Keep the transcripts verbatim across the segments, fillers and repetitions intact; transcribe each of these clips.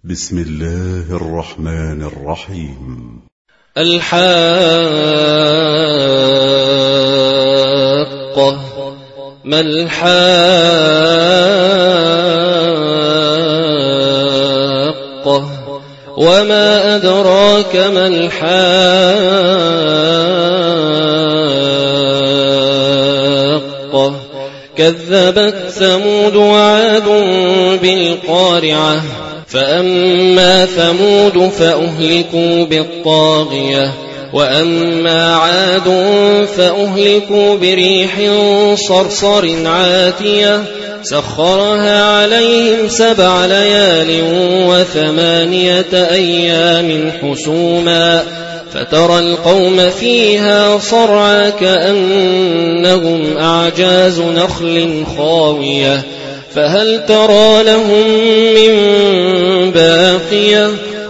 بسم الله الرحمن الرحيم. الحاقة. ما الحاقة وما أدراك ما الحاقة. كذبت ثمود وعاد بالقارعة. فأما ثمود فأهلكوا بالطاغية وأما عاد فأهلكوا بريح صرصر عاتية سخرها عليهم سبع ليال وثمانية أيام حسوما فترى القوم فيها صرعا كأنهم أعجاز نخل خاوية فهل ترى لهم من باقية.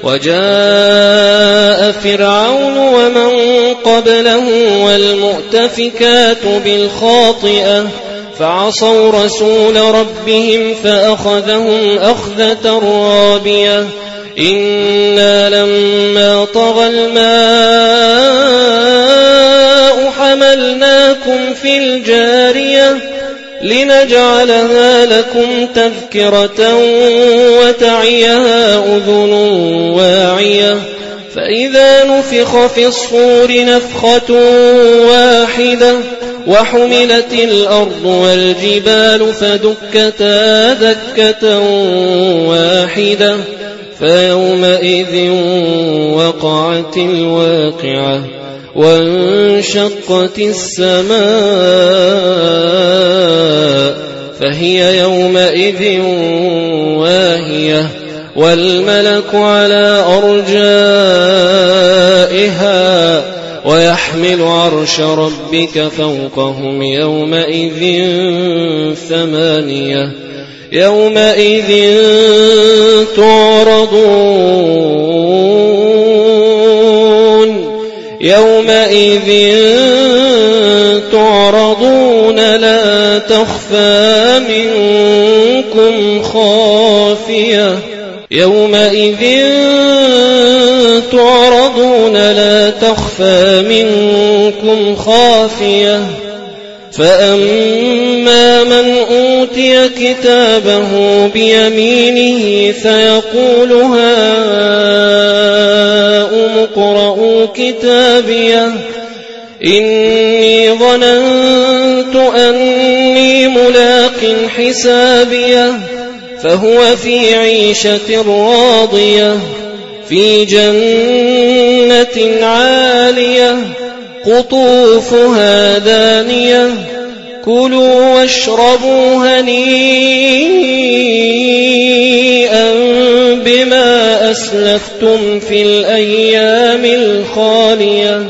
وجاء فرعون ومن قبله والمؤتفكات بالخاطئة فعصوا رسول ربهم فأخذهم أخذة رابية. إنا لما طغى الماء حملناكم في الجارية لنجعلها لكم تذكرة وتعيها أذن واعية. فإذا نفخ في الصور نفخة واحدة وحملت الأرض والجبال فدكتا دكة واحدة فيومئذ وقعت الواقعة وانشقت السماء فهي يومئذ واهية والملك على أرجائها ويحمل عرش ربك فوقهم يومئذ ثمانية. يومئذ تعرضون يومئذ تعرضون لا تخفى منكم خافية يومئذ تعرضون لا تخفى منكم خافية. فأما من أوتي كتابه بيمينه فيقول هاؤم اقرءوا كتابيه إني ظننت أني ملاق حسابيه فهو في عيشة راضية في جنة عالية قطوفها دانية كلوا واشربوا هنيئا بما أسلفتم في الأيام الخالية.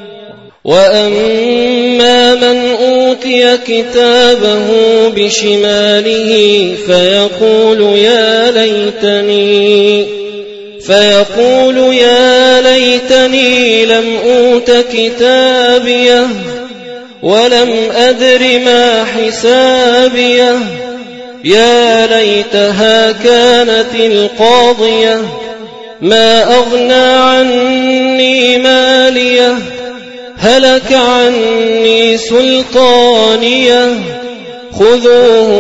وأما من أوتي كتابه بشماله فيقول يا ليتني فيقول يا ليتني لم أوت كتابيه ولم أدر ما حسابيه يا ليتها كانت القاضية ما أغنى عني ماليه هلك عني سلطانيه خذوه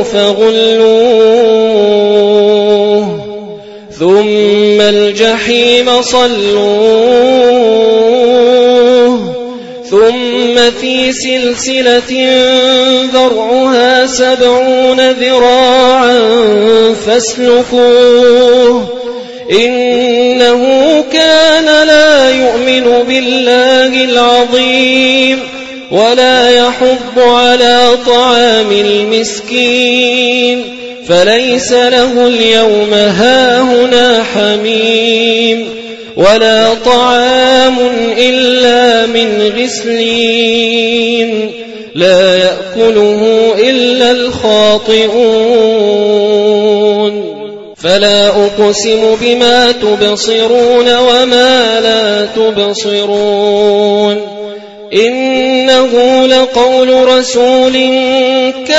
فغلوه ثم الجحيم صلوه ثم في سلسلة ذرعها سبعون ذراعا فاسلكوه إنه كان لا يؤمن بالله العظيم ولا يحض على طعام المسكين فليس له اليوم هاهنا حميم ولا طعام إلا من غسلين لا يأكله إلا الخاطئون. فلا أقسم بما تبصرون وما لا تبصرون إنه لقول رسول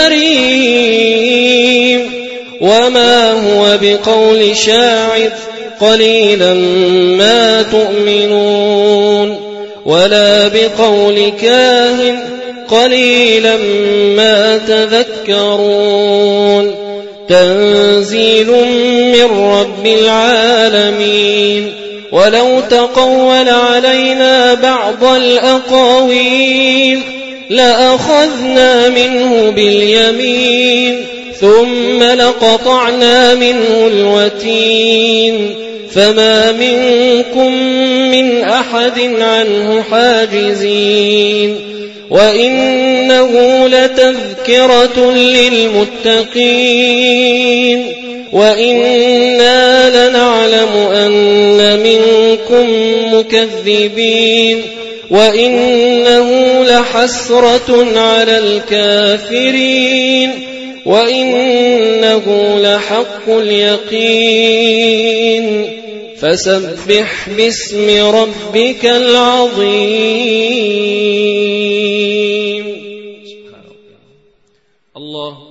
كريم وما هو بقول شاعر قليلا ما تؤمنون ولا بقول كاهن قليلا ما تذكرون تنزيل من رب العالمين ولو تقول علينا بعض الأقاويل لأخذنا منه باليمين ثم لقطعنا منه الوتين فما منكم من أحد عنه حاجزين وإنه لتذكرة للمتقين وإنا لنعلم أن منكم مكذبين وإنه لحسرة على الكافرين وإنه لحق اليقين فسبح باسم ربك العظيم. الله